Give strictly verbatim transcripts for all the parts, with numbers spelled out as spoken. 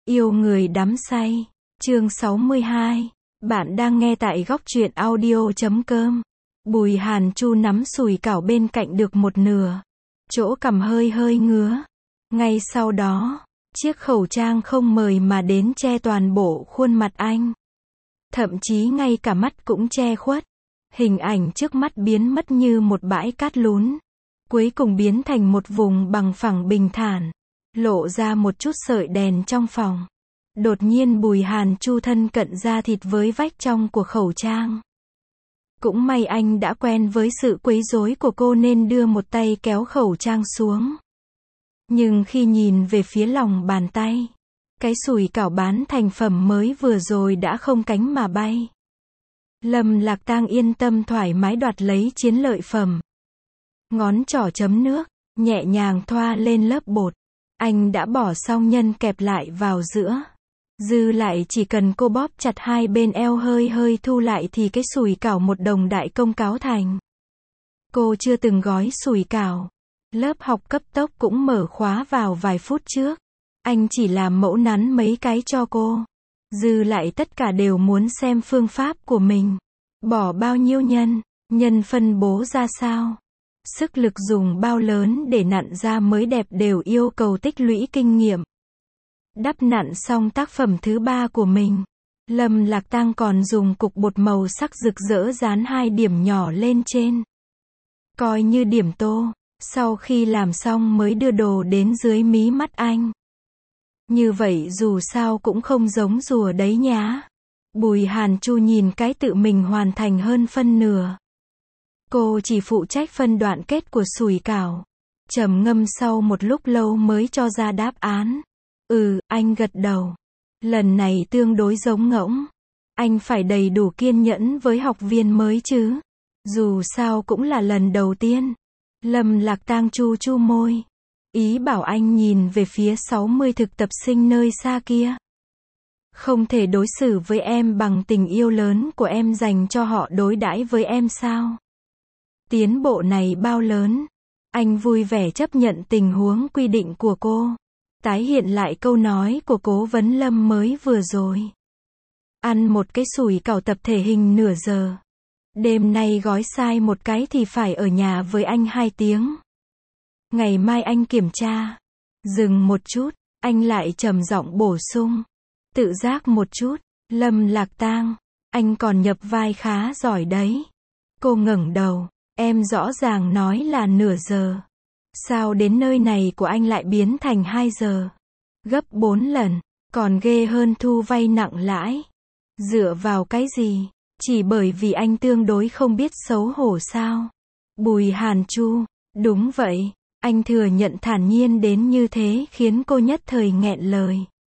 Yêu người đắm say. Chương sáu mươi hai. Bạn đang nghe tại góc truyện audio chấm com. Bùi Hàn Chu nắm sùi cảo bên cạnh được một nửa. Chỗ cằm hơi hơi ngứa. Ngay sau đó, chiếc khẩu trang không mời mà đến che toàn bộ khuôn mặt anh. Thậm chí ngay cả mắt cũng che khuất. Hình ảnh trước mắt biến mất như một bãi cát lún. Cuối cùng biến thành một vùng bằng phẳng bình thản. Lộ ra một chút sợi đèn trong phòng. Đột nhiên Bùi Hàn Chu thân cận da thịt với vách trong của khẩu trang. Cũng may anh đã quen với sự quấy rối của cô nên đưa một tay kéo khẩu trang xuống. Nhưng khi nhìn về phía lòng bàn tay, cái sùi cảo bán thành phẩm mới vừa rồi đã không cánh mà bay. Lâm Lạc Tang yên tâm thoải mái đoạt lấy chiến lợi phẩm. Ngón trỏ chấm nước, nhẹ nhàng thoa lên lớp bột. Anh đã bỏ xong nhân kẹp lại vào giữa. Dư lại chỉ cần cô bóp chặt hai bên eo hơi hơi thu lại thì cái sùi cảo một đồng đại công cáo thành. Cô chưa từng gói sùi cảo. Lớp học cấp tốc cũng mở khóa vào vài phút trước. Anh chỉ làm mẫu nắn mấy cái cho cô. Dư lại tất cả đều muốn xem phương pháp của mình. Bỏ bao nhiêu nhân, nhân phân bố ra sao. Sức lực dùng bao lớn để nặn ra mới đẹp đều yêu cầu tích lũy kinh nghiệm. Đắp nặn xong tác phẩm thứ ba của mình. Lâm Lạc Tang còn dùng cục bột màu sắc rực rỡ dán hai điểm nhỏ lên trên. Coi như điểm tô. Sau khi làm xong mới đưa đồ đến dưới mí mắt anh. Như vậy dù sao cũng không giống rùa đấy nhá. Bùi Hàn Chu nhìn cái tự mình hoàn thành hơn phân nửa. Cô chỉ phụ trách phân đoạn kết của sùi cảo. Trầm ngâm sau một lúc lâu mới cho ra đáp án. Ừ, anh gật đầu. Lần này tương đối giống ngỗng. Anh phải đầy đủ kiên nhẫn với học viên mới chứ. Dù sao cũng là lần đầu tiên. Lâm Lạc Tang chu chu môi. Ý bảo anh nhìn về phía sáu mươi thực tập sinh nơi xa kia. Không thể đối xử với em bằng tình yêu lớn của em dành cho họ đối đãi với em sao? Tiến bộ này bao lớn? Anh vui vẻ chấp nhận tình huống quy định của cô. Tái hiện lại câu nói của Cố vấn Lâm mới vừa rồi. Ăn một cái sùi cảo tập thể hình nửa giờ. Đêm nay gói sai một cái thì phải ở nhà với anh hai tiếng. Ngày mai anh kiểm tra. Dừng một chút, anh lại trầm giọng bổ sung. Tự giác một chút, Lâm Lạc Tang, anh còn nhập vai khá giỏi đấy. Cô ngẩng đầu, em rõ ràng nói là nửa giờ. Sao đến nơi này của anh lại biến thành hai giờ? Gấp bốn lần, còn ghê hơn thu vay nặng lãi. Dựa vào cái gì? Chỉ bởi vì anh tương đối không biết xấu hổ sao? Bùi Hàn Chu, đúng vậy, anh thừa nhận thản nhiên đến như thế khiến cô nhất thời nghẹn lời.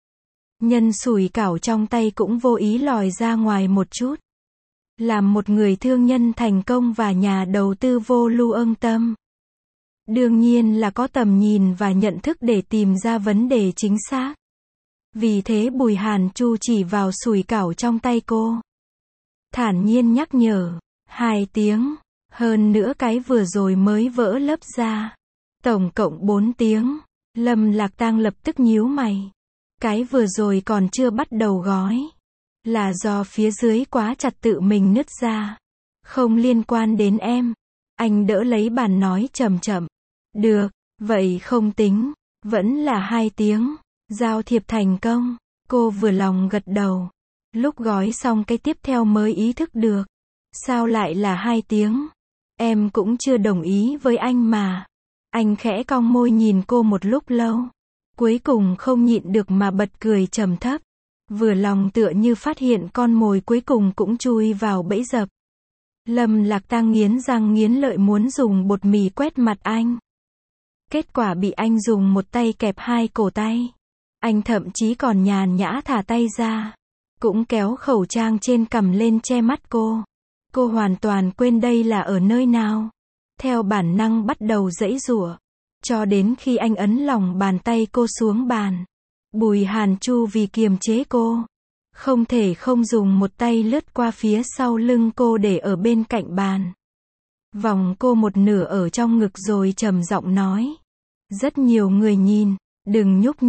Nhân sùi cảo trong tay cũng vô ý lòi ra ngoài một chút. Làm một người thương nhân thành công và nhà đầu tư vô lưu âng tâm. Đương nhiên là có tầm nhìn và nhận thức để tìm ra vấn đề chính xác. Vì thế Bùi Hàn Chu chỉ vào sùi cảo trong tay cô. Thản nhiên nhắc nhở. Hai tiếng. Hơn nữa cái vừa rồi mới vỡ lớp ra. Tổng cộng bốn tiếng. Lâm Lạc Tang lập tức nhíu mày. Cái vừa rồi còn chưa bắt đầu gói. Là do phía dưới quá chặt tự mình nứt ra. Không liên quan đến em. Anh đỡ lấy bàn nói chậm chậm. Được, vậy không tính. Vẫn là hai tiếng. Giao thiệp thành công. Cô vừa lòng gật đầu. Lúc gói xong cái tiếp theo mới ý thức được. Sao lại là hai tiếng? Em cũng chưa đồng ý với anh mà. Anh khẽ cong môi nhìn cô một lúc lâu. Cuối cùng không nhịn được mà bật cười trầm thấp. Vừa lòng tựa như phát hiện con mồi cuối cùng cũng chui vào bẫy dập. Lâm Lạc Tang nghiến răng nghiến lợi muốn dùng bột mì quét mặt anh. Kết quả bị anh dùng một tay kẹp hai cổ tay. Anh thậm chí còn nhàn nhã thả tay ra. Cũng kéo khẩu trang trên cằm lên che mắt cô. Cô hoàn toàn quên đây là ở nơi nào. Theo bản năng bắt đầu giãy giụa. Cho đến khi anh ấn lòng bàn tay cô xuống bàn. Bùi Hàn Chu vì kiềm chế cô. Không thể không dùng một tay lướt qua phía sau lưng cô để ở bên cạnh bàn. Vòng cô một nửa ở trong ngực rồi trầm giọng nói. Rất nhiều người nhìn, đừng nhúc nhích.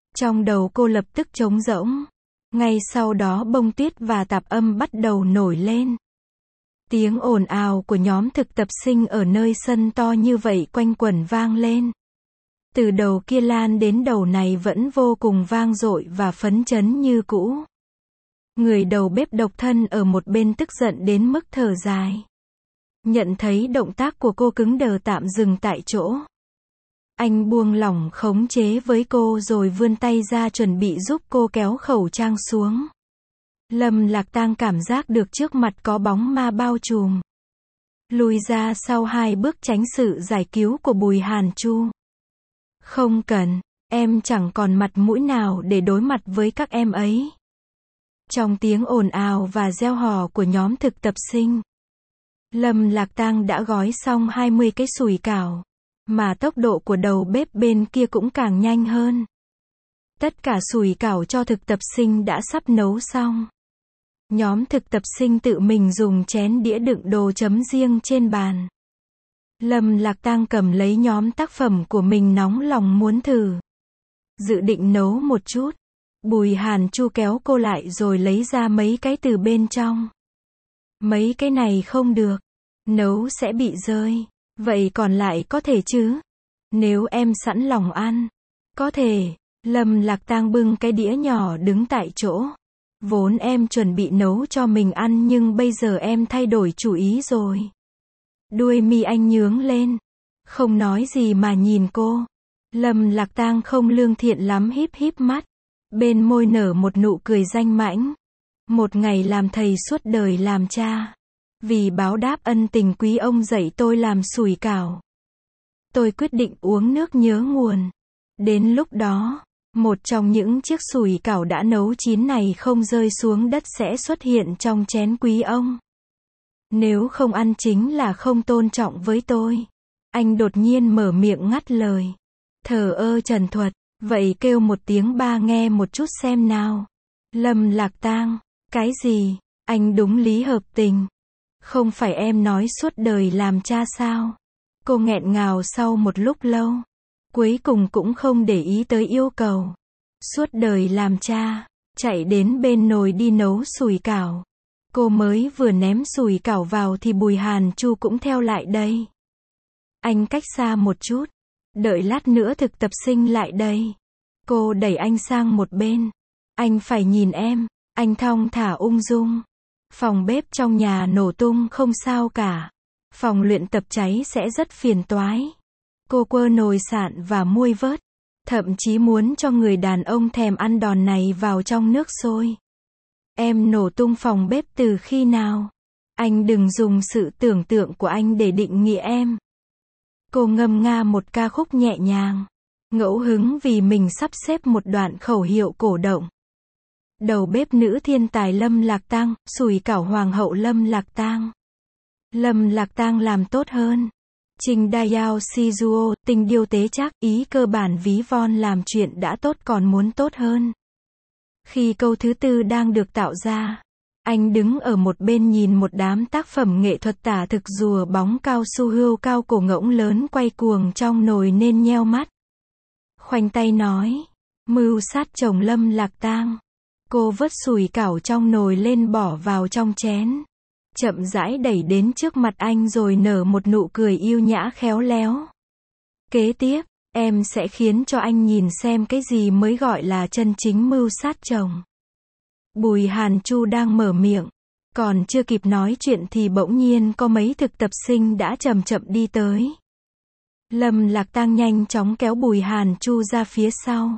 Trong đầu cô lập tức trống rỗng. Ngay sau đó bông tuyết và tạp âm bắt đầu nổi lên. Tiếng ồn ào của nhóm thực tập sinh ở nơi sân to như vậy quanh quẩn vang lên. Từ đầu kia lan đến đầu này vẫn vô cùng vang dội và phấn chấn như cũ. Người đầu bếp độc thân ở một bên tức giận đến mức thở dài. Nhận thấy động tác của cô cứng đờ tạm dừng tại chỗ. Anh buông lỏng khống chế với cô rồi vươn tay ra chuẩn bị giúp cô kéo khẩu trang xuống. Lâm Lạc Tang cảm giác được trước mặt có bóng ma bao trùm. Lùi ra sau hai bước tránh sự giải cứu của Bùi Hàn Chu. Không cần, em chẳng còn mặt mũi nào để đối mặt với các em ấy. Trong tiếng ồn ào và reo hò của nhóm thực tập sinh, Lâm Lạc Tang đã gói xong hai mươi cái sủi cảo, mà tốc độ của đầu bếp bên kia cũng càng nhanh hơn. Tất cả sủi cảo cho thực tập sinh đã sắp nấu xong. Nhóm thực tập sinh tự mình dùng chén đĩa đựng đồ chấm riêng trên bàn. Lâm Lạc Tang cầm lấy nhóm tác phẩm của mình nóng lòng muốn thử. Dự định nấu một chút. Bùi Hàn Chu kéo cô lại rồi lấy ra mấy cái từ bên trong. Mấy cái này không được. Nấu sẽ bị rơi. Vậy còn lại có thể chứ? Nếu em sẵn lòng ăn. Có thể. Lâm Lạc Tang bưng cái đĩa nhỏ đứng tại chỗ. Vốn em chuẩn bị nấu cho mình ăn nhưng bây giờ em thay đổi chủ ý rồi. Đuôi mi anh nhướng lên. Không nói gì mà nhìn cô. Lâm Lạc Tang không lương thiện lắm híp híp mắt. Bên môi nở một nụ cười danh mãnh. Một ngày làm thầy suốt đời làm cha. Vì báo đáp ân tình quý ông dạy tôi làm sủi cảo. Tôi quyết định uống nước nhớ nguồn. Đến lúc đó, một trong những chiếc sủi cảo đã nấu chín này không rơi xuống đất sẽ xuất hiện trong chén quý ông. Nếu không ăn chính là không tôn trọng với tôi. Anh đột nhiên mở miệng ngắt lời. Thờ ơ trần thuật, vậy kêu một tiếng ba nghe một chút xem nào. Lâm Lạc Tang, cái gì? Anh đúng lý hợp tình. Không phải em nói suốt đời làm cha sao? Cô nghẹn ngào sau một lúc lâu. Cuối cùng cũng không để ý tới yêu cầu. Suốt đời làm cha, chạy đến bên nồi đi nấu sủi cảo. Cô mới vừa ném sủi cảo vào thì Bùi Hàn Chu cũng theo lại đây. Anh cách xa một chút. Đợi lát nữa thực tập sinh lại đây. Cô đẩy anh sang một bên. Anh phải nhìn em. Anh thong thả ung dung. Phòng bếp trong nhà nổ tung không sao cả. Phòng luyện tập cháy sẽ rất phiền toái. Cô quơ nồi sạn và muôi vớt. Thậm chí muốn cho người đàn ông thèm ăn đòn này vào trong nước sôi. Em nổ tung phòng bếp từ khi nào? Anh đừng dùng sự tưởng tượng của anh để định nghĩa em. Cô ngâm nga một ca khúc nhẹ nhàng. Ngẫu hứng vì mình sắp xếp một đoạn khẩu hiệu cổ động. Đầu bếp nữ thiên tài Lâm Lạc Tang, sủi cảo hoàng hậu Lâm Lạc Tang. Lâm Lạc Tang làm tốt hơn. Trình Dayao Shizuo, tình điều tế chắc, ý cơ bản ví von làm chuyện đã tốt còn muốn tốt hơn. Khi câu thứ tư đang được tạo ra, anh đứng ở một bên nhìn một đám tác phẩm nghệ thuật tả thực rùa bóng cao su hươu cao cổ ngỗng lớn quay cuồng trong nồi nên nheo mắt. Khoanh tay nói, mưu sát chồng Lâm Lạc Tang. Cô vớt sủi cảo trong nồi lên bỏ vào trong chén. Chậm rãi đẩy đến trước mặt anh rồi nở một nụ cười yêu nhã khéo léo. Kế tiếp, em sẽ khiến cho anh nhìn xem cái gì mới gọi là chân chính mưu sát chồng. Bùi Hàn Chu đang mở miệng. Còn chưa kịp nói chuyện thì bỗng nhiên có mấy thực tập sinh đã chậm chậm đi tới. Lâm Lạc Tang nhanh chóng kéo Bùi Hàn Chu ra phía sau.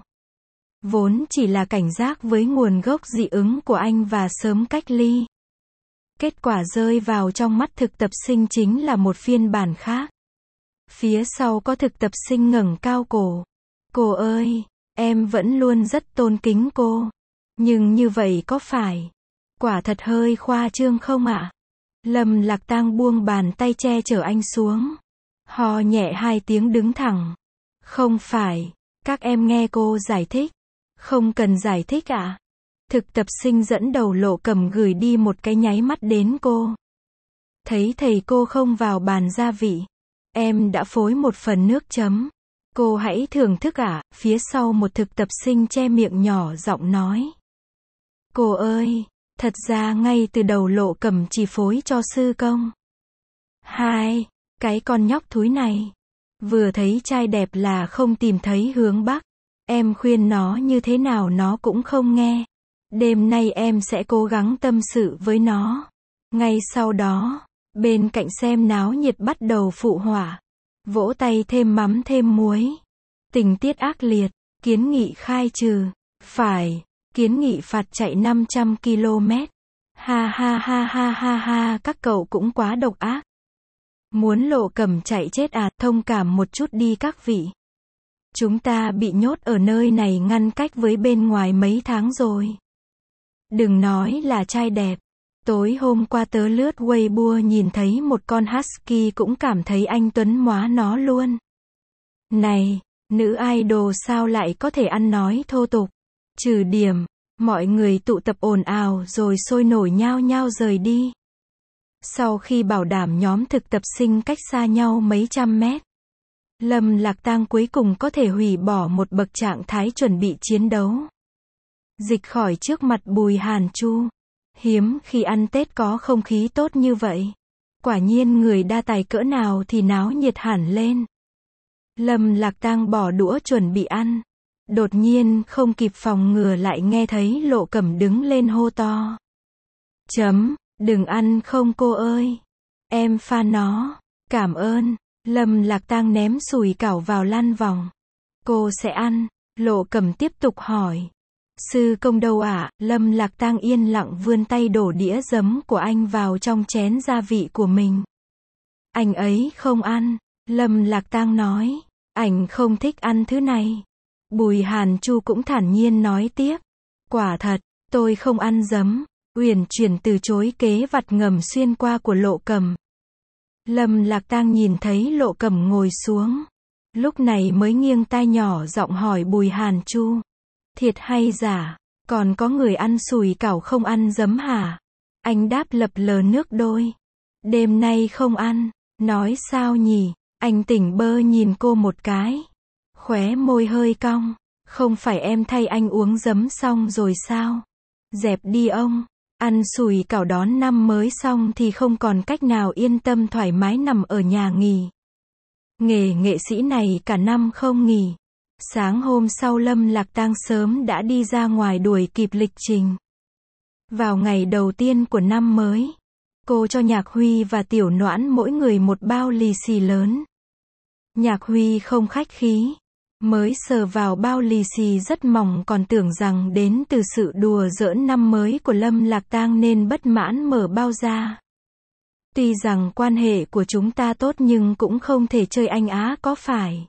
Vốn chỉ là cảnh giác với nguồn gốc dị ứng của anh và sớm cách ly. Kết quả rơi vào trong mắt thực tập sinh chính là một phiên bản khác. Phía sau có thực tập sinh ngẩng cao cổ. Cô ơi, em vẫn luôn rất tôn kính cô. Nhưng như vậy có phải? Quả thật hơi khoa trương không ạ? Lâm Lạc Tang buông bàn tay che chở anh xuống. Ho nhẹ hai tiếng đứng thẳng. Không phải, các em nghe cô giải thích. Không cần giải thích ạ. À? Thực tập sinh dẫn đầu Lộ Cầm gửi đi một cái nháy mắt đến cô. Thấy thầy cô không vào bàn gia vị. Em đã phối một phần nước chấm. Cô hãy thưởng thức ạ, phía sau một thực tập sinh che miệng nhỏ giọng nói. Cô ơi, thật ra ngay từ đầu Lộ Cẩm chỉ phối cho sư công. Hai, cái con nhóc thúi này. Vừa thấy trai đẹp là không tìm thấy hướng bắc. Em khuyên nó như thế nào nó cũng không nghe. Đêm nay em sẽ cố gắng tâm sự với nó. Ngay sau đó, bên cạnh xem náo nhiệt bắt đầu phụ họa. Vỗ tay thêm mắm thêm muối. Tình tiết ác liệt, kiến nghị khai trừ. Phải, kiến nghị phạt chạy năm trăm ki lô mét. Ha ha ha ha ha ha, các cậu cũng quá độc ác. Muốn Lộ Cẩm chạy chết à, thông cảm một chút đi các vị. Chúng ta bị nhốt ở nơi này ngăn cách với bên ngoài mấy tháng rồi. Đừng nói là trai đẹp. Tối hôm qua tớ lướt Weibo nhìn thấy một con husky cũng cảm thấy anh tuấn móa nó luôn. Này, nữ idol sao lại có thể ăn nói thô tục? Trừ điểm, mọi người tụ tập ồn ào rồi sôi nổi nhao nhao rời đi. Sau khi bảo đảm nhóm thực tập sinh cách xa nhau mấy trăm mét, Lâm Lạc Tang cuối cùng có thể hủy bỏ một bậc trạng thái chuẩn bị chiến đấu. Dịch khỏi trước mặt Bùi Hàn Chu. Hiếm khi ăn Tết có không khí tốt như vậy. Quả nhiên người đa tài cỡ nào thì náo nhiệt hẳn lên. Lâm Lạc Tang bỏ đũa chuẩn bị ăn. Đột nhiên không kịp phòng ngừa lại nghe thấy Lộ Cẩm đứng lên hô to. Chấm, đừng ăn không cô ơi. Em pha nó. Cảm ơn. Lâm Lạc Tang ném sủi cảo vào lăn vòng. Cô sẽ ăn. Lộ Cẩm tiếp tục hỏi. Sư công đâu ạ? À? Lâm Lạc Tang yên lặng vươn tay đổ đĩa giấm của anh vào trong chén gia vị của mình. Anh ấy không ăn. Lâm Lạc Tang nói. Anh không thích ăn thứ này. Bùi Hàn Chu cũng thản nhiên nói tiếp. Quả thật, tôi không ăn giấm. Uyển chuyển từ chối kế vặt ngầm xuyên qua của Lộ Cẩm. Lâm Lạc Tang nhìn thấy Lộ Cẩm ngồi xuống. Lúc này mới nghiêng tai nhỏ giọng hỏi Bùi Hàn Chu. Thiệt hay giả, còn có người ăn sủi cảo không ăn giấm hả? Anh đáp lập lờ nước đôi. Đêm nay không ăn, nói sao nhỉ? Anh tỉnh bơ nhìn cô một cái. Khóe môi hơi cong. Không phải em thay anh uống giấm xong rồi sao? Dẹp đi ông. Ăn sủi cảo đón năm mới xong thì không còn cách nào yên tâm thoải mái nằm ở nhà nghỉ. Nghề nghệ sĩ này cả năm không nghỉ. Sáng hôm sau Lâm Lạc Tang sớm đã đi ra ngoài đuổi kịp lịch trình. Vào ngày đầu tiên của năm mới, cô cho Nhạc Huy và Tiểu Noãn mỗi người một bao lì xì lớn. Nhạc Huy không khách khí. Mới sờ vào bao lì xì rất mỏng còn tưởng rằng đến từ sự đùa giỡn năm mới của Lâm Lạc Tang nên bất mãn mở bao ra. Tuy rằng quan hệ của chúng ta tốt nhưng cũng không thể chơi anh á có phải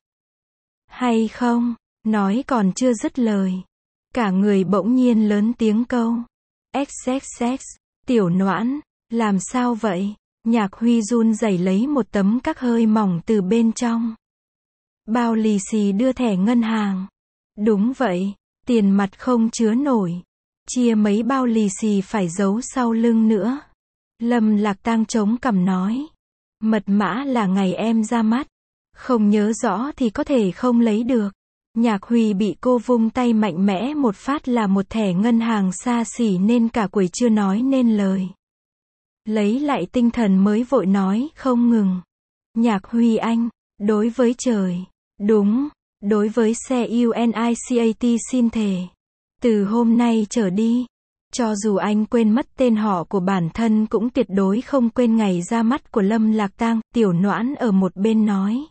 hay không? Nói còn chưa dứt lời. Cả người bỗng nhiên lớn tiếng câu. Xx xx, Tiểu Noãn, làm sao vậy? Nhạc Huy run rẩy lấy một tấm các hơi mỏng từ bên trong. Bao lì xì đưa thẻ ngân hàng. Đúng vậy, tiền mặt không chứa nổi. Chia mấy bao lì xì phải giấu sau lưng nữa. Lâm Lạc Tang chống cằm nói. Mật mã là ngày em ra mắt. Không nhớ rõ thì có thể không lấy được. Nhạc Huy bị cô vung tay mạnh mẽ một phát là một thẻ ngân hàng xa xỉ nên cả quầy chưa nói nên lời. Lấy lại tinh thần mới vội nói không ngừng. Nhạc Huy anh, đối với trời, đúng, đối với xe UNICAT xin thề. Từ hôm nay trở đi, cho dù anh quên mất tên họ của bản thân cũng tuyệt đối không quên ngày ra mắt của Lâm Lạc Tang. Tiểu Noãn ở một bên nói.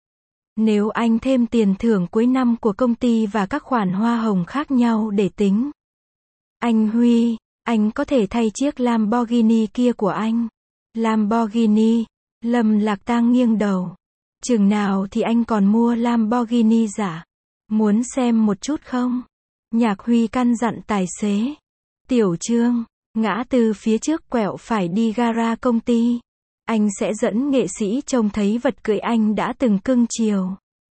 Nếu anh thêm tiền thưởng cuối năm của công ty và các khoản hoa hồng khác nhau để tính. Anh Huy, anh có thể thay chiếc Lamborghini kia của anh. Lamborghini, Lâm Lạc Tang nghiêng đầu. Chừng nào thì anh còn mua Lamborghini giả? Muốn xem một chút không? Nhạc Huy căn dặn tài xế. Tiểu Trương, ngã tư phía trước quẹo phải đi gara công ty. Anh sẽ dẫn nghệ sĩ trông thấy vật cưỡi anh đã từng cưng chiều.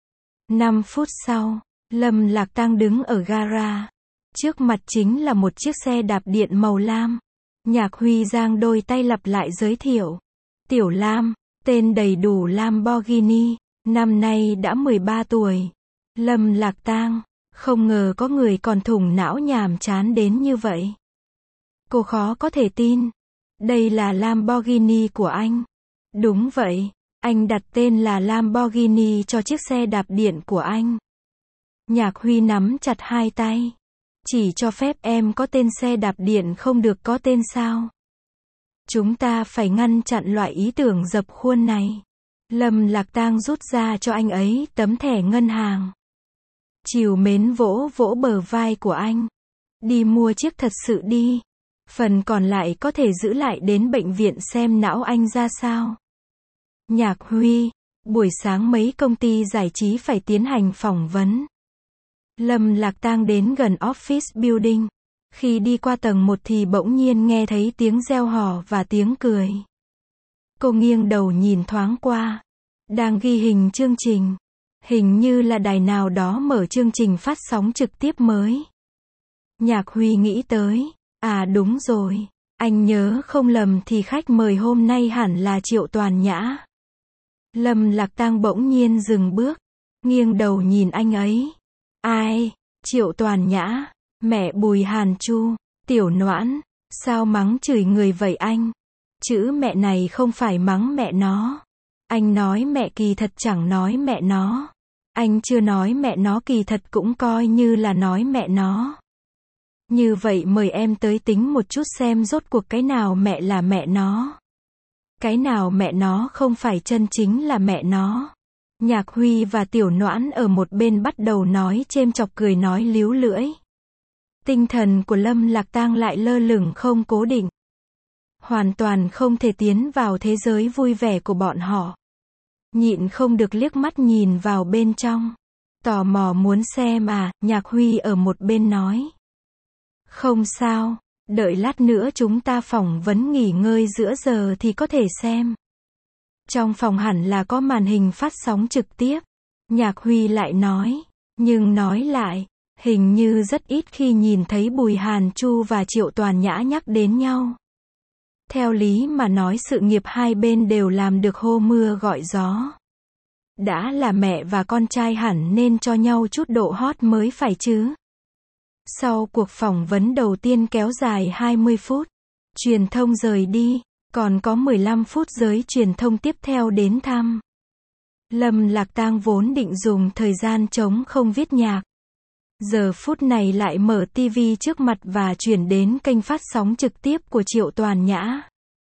năm phút sau, Lâm Lạc Tang đứng ở gara. Trước mặt chính là một chiếc xe đạp điện màu lam. Nhạc Huy giang đôi tay lặp lại giới thiệu. Tiểu Lam, tên đầy đủ Lamborghini. Năm nay đã mười ba tuổi. Lâm Lạc Tang, không ngờ có người còn thủng não nhàm chán đến như vậy. Cô khó có thể tin. Đây là Lamborghini của anh. Đúng vậy, anh đặt tên là Lamborghini cho chiếc xe đạp điện của anh. Nhạc Huy nắm chặt hai tay. Chỉ cho phép em có tên xe đạp điện không được có tên sao? Chúng ta phải ngăn chặn loại ý tưởng dập khuôn này. Lâm Lạc Tang rút ra cho anh ấy tấm thẻ ngân hàng. Trìu mến vỗ vỗ bờ vai của anh. Đi mua chiếc thật sự đi. Phần còn lại có thể giữ lại đến bệnh viện xem não anh ra sao. Nhạc Huy, buổi sáng mấy công ty giải trí phải tiến hành phỏng vấn. Lâm Lạc Tang đến gần office building. Khi đi qua tầng một thì bỗng nhiên nghe thấy tiếng reo hò và tiếng cười. Cô nghiêng đầu nhìn thoáng qua. Đang ghi hình chương trình. Hình như là đài nào đó mở chương trình phát sóng trực tiếp mới. Nhạc Huy nghĩ tới. À đúng rồi. Anh nhớ không lầm thì khách mời hôm nay hẳn là Triệu Toàn Nhã. Lâm Lạc Tang bỗng nhiên dừng bước. Nghiêng đầu nhìn anh ấy. Ai? Triệu Toàn Nhã. Mẹ Bùi Hàn Chu. Tiểu Noãn. Sao mắng chửi người vậy anh? Chữ mẹ này không phải mắng mẹ nó. Anh nói mẹ kỳ thật chẳng nói mẹ nó. Anh chưa nói mẹ nó kỳ thật cũng coi như là nói mẹ nó. Như vậy mời em tới tính một chút xem rốt cuộc cái nào mẹ là mẹ nó. Cái nào mẹ nó không phải chân chính là mẹ nó. Nhạc Huy và Tiểu Noãn ở một bên bắt đầu nói chêm chọc cười nói líu lưỡi. Tinh thần của Lâm Lạc Tang lại lơ lửng không cố định. Hoàn toàn không thể tiến vào thế giới vui vẻ của bọn họ. Nhịn không được liếc mắt nhìn vào bên trong. Tò mò muốn xem à, Nhạc Huy ở một bên nói. Không sao, đợi lát nữa chúng ta phỏng vấn nghỉ ngơi giữa giờ thì có thể xem. Trong phòng hẳn là có màn hình phát sóng trực tiếp. Nhạc Huy lại nói. Nhưng nói lại, hình như rất ít khi nhìn thấy Bùi Hàn Chu và Triệu Toàn Nhã nhắc đến nhau. Theo lý mà nói sự nghiệp hai bên đều làm được hô mưa gọi gió. Đã là mẹ và con trai hẳn nên cho nhau chút độ hot mới phải chứ. Sau cuộc phỏng vấn đầu tiên kéo dài hai mươi phút, truyền thông rời đi, còn có mười lăm phút giới truyền thông tiếp theo đến thăm. Lâm Lạc Tang vốn định dùng thời gian trống không viết nhạc. Giờ phút này lại mở tivi trước mặt và chuyển đến kênh phát sóng trực tiếp của Triệu Toàn Nhã.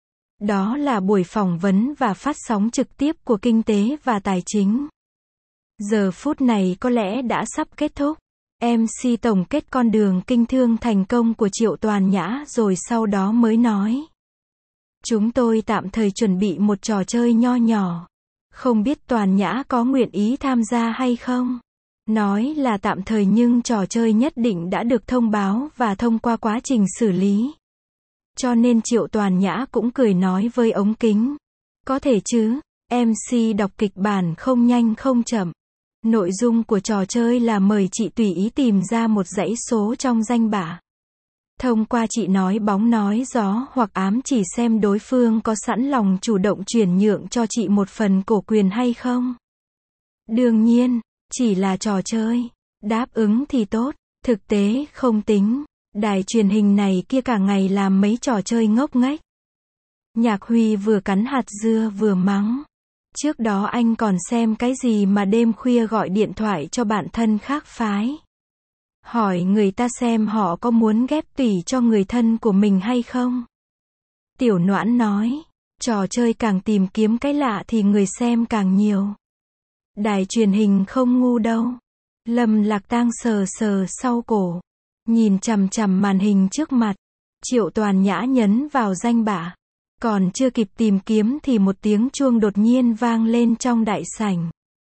Đó là buổi phỏng vấn và phát sóng trực tiếp của Kinh tế và Tài chính. Giờ phút này có lẽ đã sắp kết thúc. em xê tổng kết con đường kinh thương thành công của Triệu Toàn Nhã rồi sau đó mới nói. Chúng tôi tạm thời chuẩn bị một trò chơi nho nhỏ. Không biết Toàn Nhã có nguyện ý tham gia hay không? Nói là tạm thời nhưng trò chơi nhất định đã được thông báo và thông qua quá trình xử lý. Cho nên Triệu Toàn Nhã cũng cười nói với ống kính. Có thể chứ, em xê đọc kịch bản không nhanh không chậm. Nội dung của trò chơi là mời chị tùy ý tìm ra một dãy số trong danh bạ. Thông qua chị nói bóng nói gió hoặc ám chỉ xem đối phương có sẵn lòng chủ động chuyển nhượng cho chị một phần cổ quyền hay không. Đương nhiên, chỉ là trò chơi. Đáp ứng thì tốt, thực tế không tính. Đài truyền hình này kia cả ngày làm mấy trò chơi ngốc nghếch. Nhạc Huy vừa cắn hạt dưa vừa mắng. Trước đó anh còn xem cái gì mà đêm khuya gọi điện thoại cho bạn thân khác phái. Hỏi người ta xem họ có muốn ghép tủy cho người thân của mình hay không. Tiểu Noãn nói, trò chơi càng tìm kiếm cái lạ thì người xem càng nhiều. Đài truyền hình không ngu đâu. Lâm Lạc Tang sờ sờ sau cổ. Nhìn chằm chằm màn hình trước mặt. Triệu Toàn Nhã nhấn vào danh bạ. Còn chưa kịp tìm kiếm thì một tiếng chuông đột nhiên vang lên trong đại sảnh.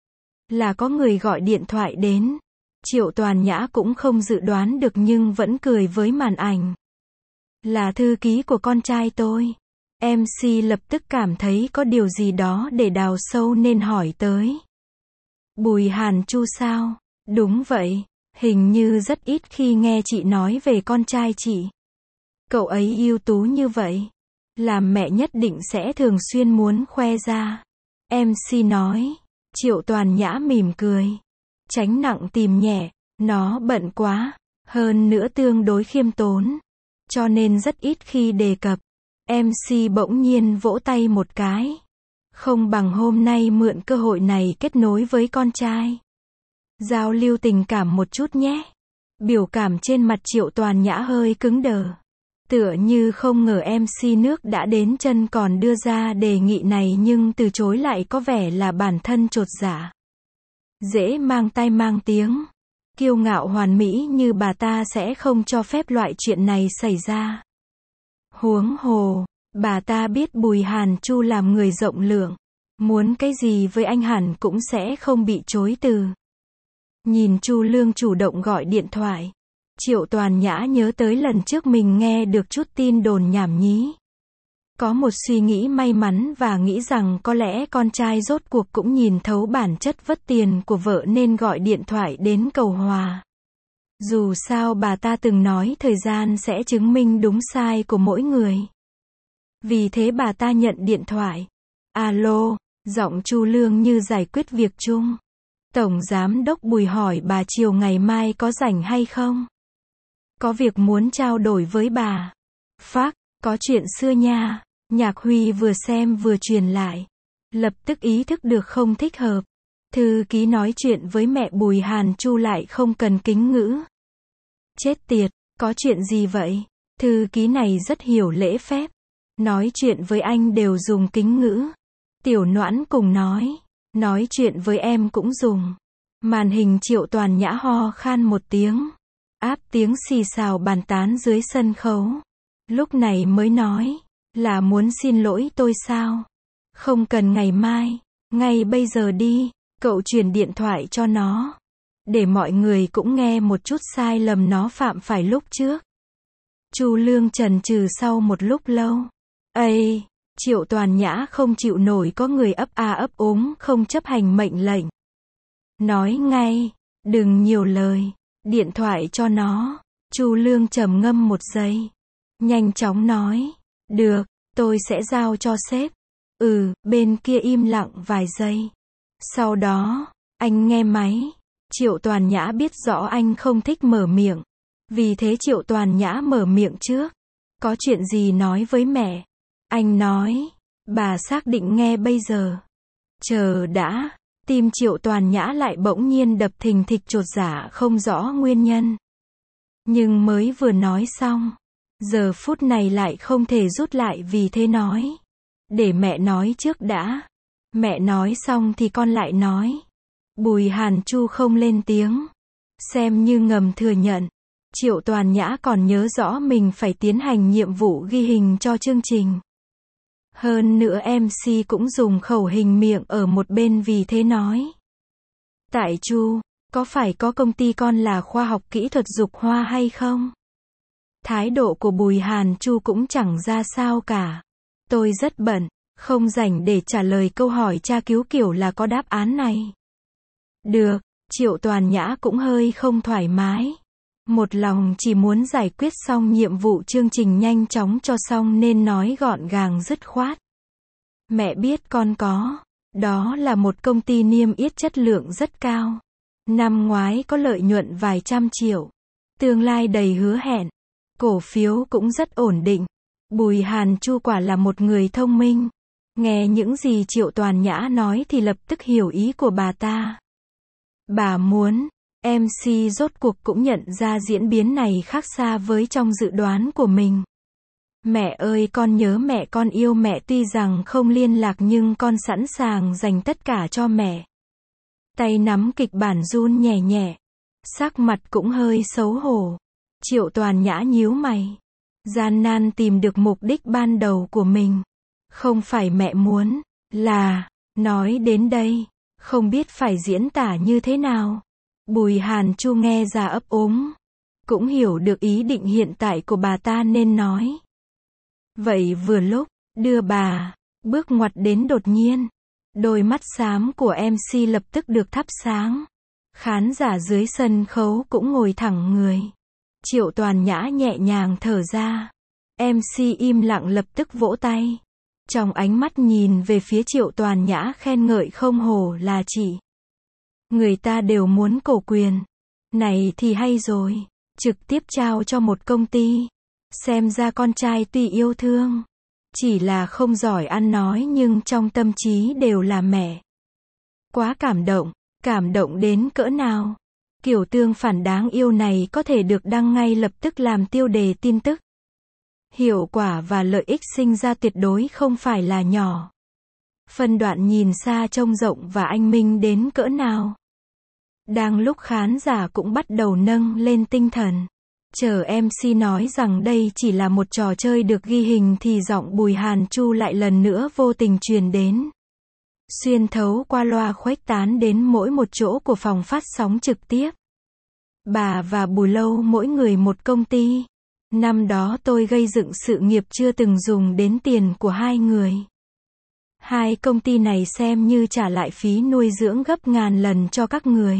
Là có người gọi điện thoại đến. Triệu Toàn Nhã cũng không dự đoán được nhưng vẫn cười với màn ảnh. Là thư ký của con trai tôi. em xê lập tức cảm thấy có điều gì đó để đào sâu nên hỏi tới. Bùi Hàn Chu sao? Đúng vậy, hình như rất ít khi nghe chị nói về con trai chị. Cậu ấy ưu tú như vậy. Làm mẹ nhất định sẽ thường xuyên muốn khoe ra. em xê nói. Triệu Toàn Nhã mỉm cười. Tránh nặng tìm nhẹ, nó bận quá, hơn nữa tương đối khiêm tốn, cho nên rất ít khi đề cập. em xê bỗng nhiên vỗ tay một cái. Không bằng hôm nay mượn cơ hội này kết nối với con trai. Giao lưu tình cảm một chút nhé. Biểu cảm trên mặt Triệu Toàn Nhã hơi cứng đờ. Tựa như không ngờ em xê nước đã đến chân còn đưa ra đề nghị này nhưng từ chối lại có vẻ là bản thân chột dạ. Dễ mang tai mang tiếng. Kiêu ngạo hoàn mỹ như bà ta sẽ không cho phép loại chuyện này xảy ra. Huống hồ, bà ta biết Bùi Hàn Chu làm người rộng lượng. Muốn cái gì với anh hẳn cũng sẽ không bị chối từ. Nhìn Chu Lương chủ động gọi điện thoại. Triệu Toàn Nhã nhớ tới lần trước mình nghe được chút tin đồn nhảm nhí. Có một suy nghĩ may mắn và nghĩ rằng có lẽ con trai rốt cuộc cũng nhìn thấu bản chất vất tiền của vợ nên gọi điện thoại đến cầu hòa. Dù sao bà ta từng nói thời gian sẽ chứng minh đúng sai của mỗi người. Vì thế bà ta nhận điện thoại. Alo, giọng Chu Lương như giải quyết việc chung. Tổng Giám đốc Bùi hỏi bà chiều ngày mai có rảnh hay không? Có việc muốn trao đổi với bà. Phác, có chuyện xưa nha. Nhạc Huy vừa xem vừa truyền lại. Lập tức ý thức được không thích hợp. Thư ký nói chuyện với mẹ Bùi Hàn Chu lại không cần kính ngữ. Chết tiệt, có chuyện gì vậy? Thư ký này rất hiểu lễ phép. Nói chuyện với anh đều dùng kính ngữ. Tiểu Noãn cùng nói. Nói chuyện với em cũng dùng. Màn hình Triệu Toàn Nhã ho khan một tiếng. Áp tiếng xì xào bàn tán dưới sân khấu. Lúc này mới nói. Là muốn xin lỗi tôi sao? Không cần ngày mai. Ngay bây giờ đi. Cậu truyền điện thoại cho nó. Để mọi người cũng nghe một chút sai lầm nó phạm phải lúc trước. Chu Lương chần chừ sau một lúc lâu. Ây, Triệu Toàn Nhã không chịu nổi có người ấp a ấp úng không chấp hành mệnh lệnh. Nói ngay, đừng nhiều lời, điện thoại cho nó. Chu Lương trầm ngâm một giây. Nhanh chóng nói, được, tôi sẽ giao cho sếp. Ừ, bên kia im lặng vài giây. Sau đó, anh nghe máy. Triệu Toàn Nhã biết rõ anh không thích mở miệng. Vì thế Triệu Toàn Nhã mở miệng trước. Có chuyện gì nói với mẹ? Anh nói, bà xác định nghe bây giờ. Chờ đã, tim Triệu Toàn Nhã lại bỗng nhiên đập thình thịch chột dạ không rõ nguyên nhân. Nhưng mới vừa nói xong, giờ phút này lại không thể rút lại vì thế nói. Để mẹ nói trước đã. Mẹ nói xong thì con lại nói. Bùi Hàn Chu không lên tiếng. Xem như ngầm thừa nhận. Triệu Toàn Nhã còn nhớ rõ mình phải tiến hành nhiệm vụ ghi hình cho chương trình. Hơn nữa em xê cũng dùng khẩu hình miệng ở một bên vì thế nói. Tại Chu, có phải có công ty con là khoa học kỹ thuật Dục Hoa hay không? Thái độ của Bùi Hàn Chu cũng chẳng ra sao cả. Tôi rất bận, không rảnh để trả lời câu hỏi tra cứu kiểu là có đáp án này. Được, Triệu Toàn Nhã cũng hơi không thoải mái. Một lòng chỉ muốn giải quyết xong nhiệm vụ chương trình nhanh chóng cho xong nên nói gọn gàng dứt khoát. Mẹ biết con có. Đó là một công ty niêm yết chất lượng rất cao. Năm ngoái có lợi nhuận vài trăm triệu. Tương lai đầy hứa hẹn. Cổ phiếu cũng rất ổn định. Bùi Hàn Chu quả là một người thông minh. Nghe những gì Triệu Toàn Nhã nói thì lập tức hiểu ý của bà ta. Bà muốn, em xê rốt cuộc cũng nhận ra diễn biến này khác xa với trong dự đoán của mình. Mẹ ơi, con nhớ mẹ, con yêu mẹ, tuy rằng không liên lạc nhưng con sẵn sàng dành tất cả cho mẹ. Tay nắm kịch bản run nhẹ nhẹ. Sắc mặt cũng hơi xấu hổ. Triệu Toàn Nhã nhíu mày. Gian nan tìm được mục đích ban đầu của mình. Không phải mẹ muốn, là, nói đến đây, không biết phải diễn tả như thế nào. Bùi Hàn Chu nghe ra ấp úng. Cũng hiểu được ý định hiện tại của bà ta nên nói. Vậy vừa lúc, đưa bà, bước ngoặt đến đột nhiên. Đôi mắt xám của em xê lập tức được thắp sáng. Khán giả dưới sân khấu cũng ngồi thẳng người. Triệu Toàn Nhã nhẹ nhàng thở ra. em xê im lặng lập tức vỗ tay. Trong ánh mắt nhìn về phía Triệu Toàn Nhã khen ngợi không hổ là chị. Người ta đều muốn cổ quyền. Này thì hay rồi. Trực tiếp trao cho một công ty. Xem ra con trai tuy yêu thương. Chỉ là không giỏi ăn nói nhưng trong tâm trí đều là mẹ. Quá cảm động. Cảm động đến cỡ nào. Kiểu tương phản đáng yêu này có thể được đăng ngay lập tức làm tiêu đề tin tức. Hiệu quả và lợi ích sinh ra tuyệt đối không phải là nhỏ. Phân đoạn nhìn xa trông rộng và anh minh đến cỡ nào. Đang lúc khán giả cũng bắt đầu nâng lên tinh thần. Chờ em xê nói rằng đây chỉ là một trò chơi được ghi hình thì giọng Bùi Hàn Chu lại lần nữa vô tình truyền đến. Xuyên thấu qua loa khuếch tán đến mỗi một chỗ của phòng phát sóng trực tiếp. Bà và Bùi Lâu mỗi người một công ty. Năm đó tôi gây dựng sự nghiệp chưa từng dùng đến tiền của hai người. Hai công ty này xem như trả lại phí nuôi dưỡng gấp ngàn lần cho các người.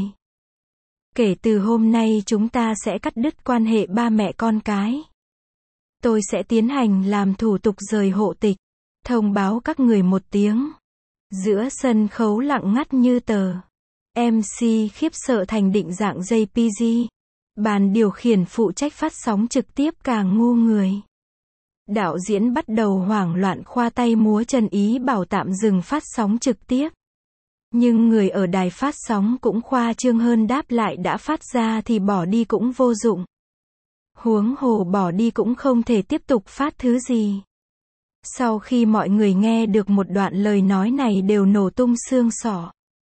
Kể từ hôm nay chúng ta sẽ cắt đứt quan hệ ba mẹ con cái. Tôi sẽ tiến hành làm thủ tục rời hộ tịch. Thông báo các người một tiếng. Giữa sân khấu lặng ngắt như tờ. em xê khiếp sợ thành định dạng gi pê giê. Bàn điều khiển phụ trách phát sóng trực tiếp càng ngu người. Đạo diễn bắt đầu hoảng loạn khoa tay múa chân ý bảo tạm dừng phát sóng trực tiếp. Nhưng người ở đài phát sóng cũng khoa trương hơn đáp lại đã phát ra thì bỏ đi cũng vô dụng. Huống hồ bỏ đi cũng không thể tiếp tục phát thứ gì. Sau khi mọi người nghe được một đoạn lời nói này đều nổ tung xương sọ.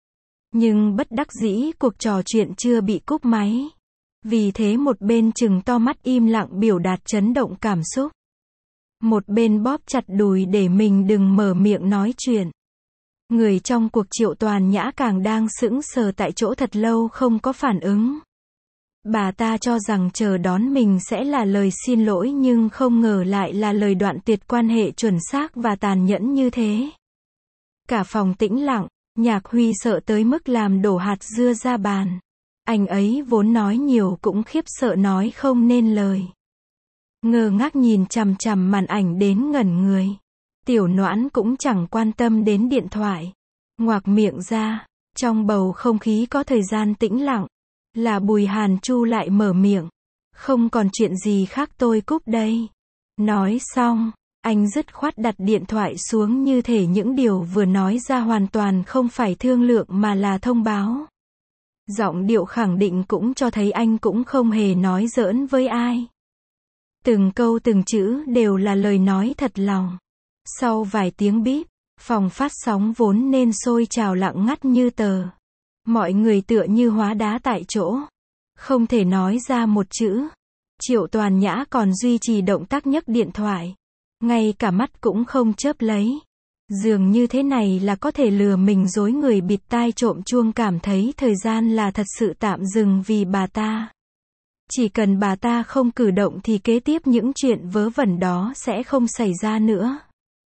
Nhưng bất đắc dĩ cuộc trò chuyện chưa bị cúp máy. Vì thế một bên trừng to mắt im lặng biểu đạt chấn động cảm xúc. Một bên bóp chặt đùi để mình đừng mở miệng nói chuyện. Người trong cuộc Triệu Toàn Nhã càng đang sững sờ tại chỗ thật lâu không có phản ứng. Bà ta cho rằng chờ đón mình sẽ là lời xin lỗi nhưng không ngờ lại là lời đoạn tuyệt quan hệ chuẩn xác và tàn nhẫn như thế. Cả phòng tĩnh lặng, Nhạc Huy sợ tới mức làm đổ hạt dưa ra bàn. Anh ấy vốn nói nhiều cũng khiếp sợ nói không nên lời. Ngơ ngác nhìn chằm chằm màn ảnh đến ngẩn người. Tiểu Noãn cũng chẳng quan tâm đến điện thoại. Ngoạc miệng ra, trong bầu không khí có thời gian tĩnh lặng. Là Bùi Hàn Chu lại mở miệng. Không còn chuyện gì khác tôi cúp đây. Nói xong, anh dứt khoát đặt điện thoại xuống như thể những điều vừa nói ra hoàn toàn không phải thương lượng mà là thông báo. Giọng điệu khẳng định cũng cho thấy anh cũng không hề nói giỡn với ai. Từng câu từng chữ đều là lời nói thật lòng. Sau vài tiếng bíp, phòng phát sóng vốn nên sôi trào lặng ngắt như tờ. Mọi người tựa như hóa đá tại chỗ. Không thể nói ra một chữ. Triệu Toàn Nhã còn duy trì động tác nhấc điện thoại. Ngay cả mắt cũng không chớp lấy. Dường như thế này là có thể lừa mình dối người bịt tai trộm chuông cảm thấy thời gian là thật sự tạm dừng vì bà ta. Chỉ cần bà ta không cử động thì kế tiếp những chuyện vớ vẩn đó sẽ không xảy ra nữa.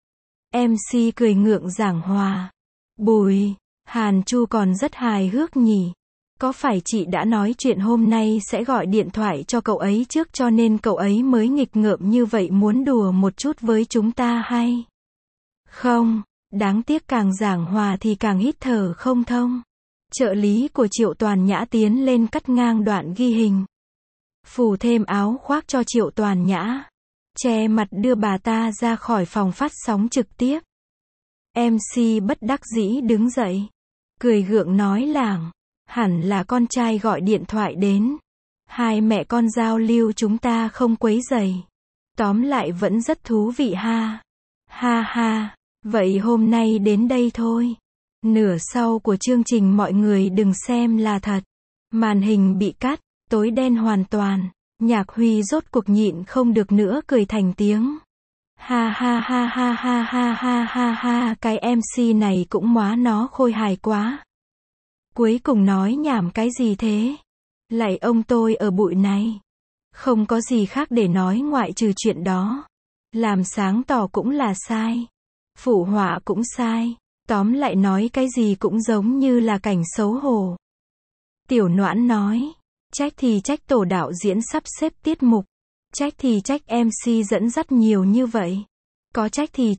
em xê cười ngượng giảng hòa. Bùi Hàn Chu còn rất hài hước nhỉ. Có phải chị đã nói chuyện hôm nay sẽ gọi điện thoại cho cậu ấy trước cho nên cậu ấy mới nghịch ngợm như vậy muốn đùa một chút với chúng ta hay? Không, đáng tiếc càng giảng hòa thì càng hít thở không thông. Trợ lý của Triệu Toàn Nhã tiến lên cắt ngang đoạn ghi hình. Phủ thêm áo khoác cho Triệu Toàn Nhã. Che mặt đưa bà ta ra khỏi phòng phát sóng trực tiếp. em xê bất đắc dĩ đứng dậy. Cười gượng nói lảng. Hẳn là con trai gọi điện thoại đến. Hai mẹ con giao lưu chúng ta không quấy rầy. Tóm lại vẫn rất thú vị ha. Ha ha. Vậy hôm nay đến đây thôi. Nửa sau của chương trình mọi người đừng xem là thật. Màn hình bị cắt, tối đen hoàn toàn. Nhạc Huy rốt cuộc nhịn không được nữa cười thành tiếng. Ha ha ha ha ha ha ha ha ha, cái em xê này cũng móa nó khôi hài quá. Cuối cùng nói nhảm cái gì thế? Lạy ông tôi ở bụi này. Không có gì khác để nói ngoại trừ chuyện đó. Làm sáng tỏ cũng là sai. Phụ họa cũng sai. Tóm lại nói cái gì cũng giống như là cảnh xấu hổ. Tiểu Noãn nói. Trách thì trách tổ đạo diễn sắp xếp tiết mục. Trách thì trách em xê dẫn dắt nhiều như vậy. Có trách thì trách.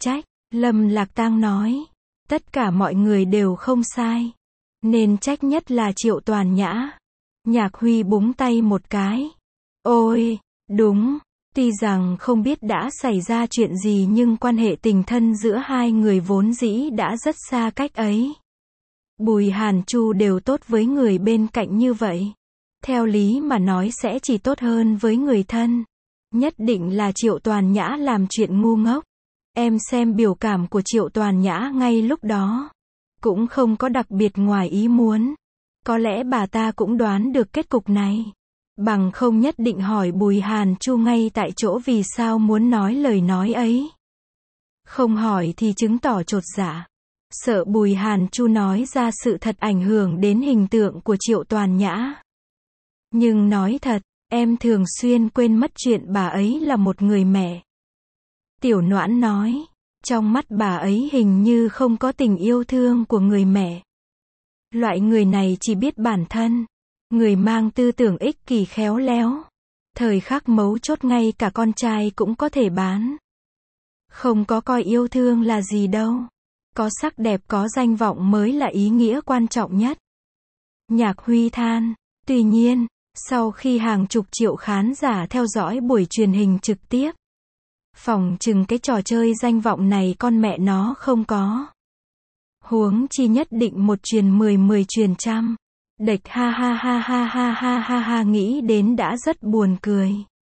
Lâm Lạc Tang nói. Tất cả mọi người đều không sai. Nên trách nhất là Triệu Toàn Nhã. Nhạc Huy búng tay một cái. Ôi, đúng. Tuy rằng không biết đã xảy ra chuyện gì nhưng quan hệ tình thân giữa hai người vốn dĩ đã rất xa cách ấy. Bùi Hàn Chu đều tốt với người bên cạnh như vậy. Theo lý mà nói sẽ chỉ tốt hơn với người thân. Nhất định là Triệu Toàn Nhã làm chuyện ngu ngốc. Em xem biểu cảm của Triệu Toàn Nhã ngay lúc đó. Cũng không có đặc biệt ngoài ý muốn. Có lẽ bà ta cũng đoán được kết cục này. Bằng không nhất định hỏi Bùi Hàn Chu ngay tại chỗ vì sao muốn nói lời nói ấy. Không hỏi thì chứng tỏ chột dạ. Sợ Bùi Hàn Chu nói ra sự thật ảnh hưởng đến hình tượng của Triệu Toàn Nhã. Nhưng nói thật, em thường xuyên quên mất chuyện bà ấy là một người mẹ. Tiểu Noãn nói, trong mắt bà ấy hình như không có tình yêu thương của người mẹ. Loại người này chỉ biết bản thân. Người mang tư tưởng ích kỷ khéo léo. Thời khắc mấu chốt ngay cả con trai cũng có thể bán. Không có coi yêu thương là gì đâu. Có sắc đẹp có danh vọng mới là ý nghĩa quan trọng nhất. Nhạc Huy than. Tuy nhiên, sau khi hàng chục triệu khán giả theo dõi buổi truyền hình trực tiếp, phỏng chừng cái trò chơi danh vọng này con mẹ nó không có. Huống chi nhất định một truyền mười mười truyền trăm. Đệch ha ha ha ha ha ha ha ha nghĩ đến đã rất buồn cười.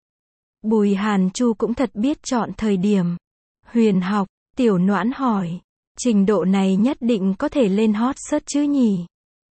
Bùi Hàn Chu cũng thật biết chọn thời điểm. Huyền học, Tiểu Noãn hỏi. Trình độ này nhất định có thể lên hot search chứ nhỉ?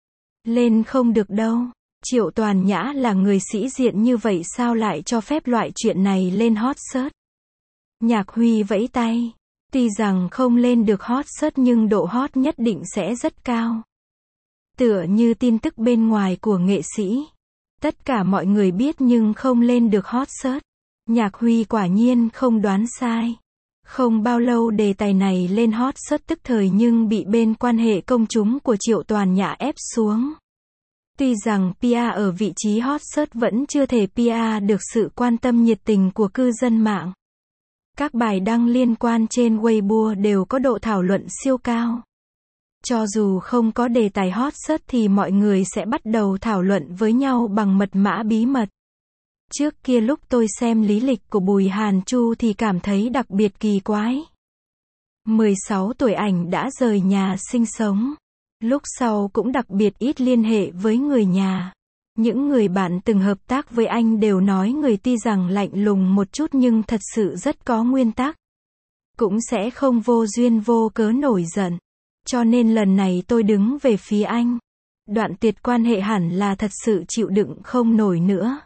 Lên không được đâu. Triệu Toàn Nhã là người sĩ diện như vậy sao lại cho phép loại chuyện này lên hot search? Nhạc Huy vẫy tay. Tuy rằng không lên được hot search nhưng độ hot nhất định sẽ rất cao. Tựa như tin tức bên ngoài của nghệ sĩ. Tất cả mọi người biết nhưng không lên được hot search. Nhạc Huy quả nhiên không đoán sai. Không bao lâu đề tài này lên hot search tức thời nhưng bị bên quan hệ công chúng của Triệu Toàn Nhã ép xuống. Tuy rằng pê e ở vị trí hot search vẫn chưa thể pê e được sự quan tâm nhiệt tình của cư dân mạng. Các bài đăng liên quan trên Weibo đều có độ thảo luận siêu cao. Cho dù không có đề tài hot search thì mọi người sẽ bắt đầu thảo luận với nhau bằng mật mã bí mật. Trước kia lúc tôi xem lý lịch của Bùi Hàn Chu thì cảm thấy đặc biệt kỳ quái. mười sáu tuổi ảnh đã rời nhà sinh sống. Lúc sau cũng đặc biệt ít liên hệ với người nhà. Những người bạn từng hợp tác với anh đều nói người tuy rằng lạnh lùng một chút nhưng thật sự rất có nguyên tắc. Cũng sẽ không vô duyên vô cớ nổi giận. Cho nên lần này tôi đứng về phía anh. Đoạn tuyệt quan hệ hẳn là thật sự chịu đựng không nổi nữa.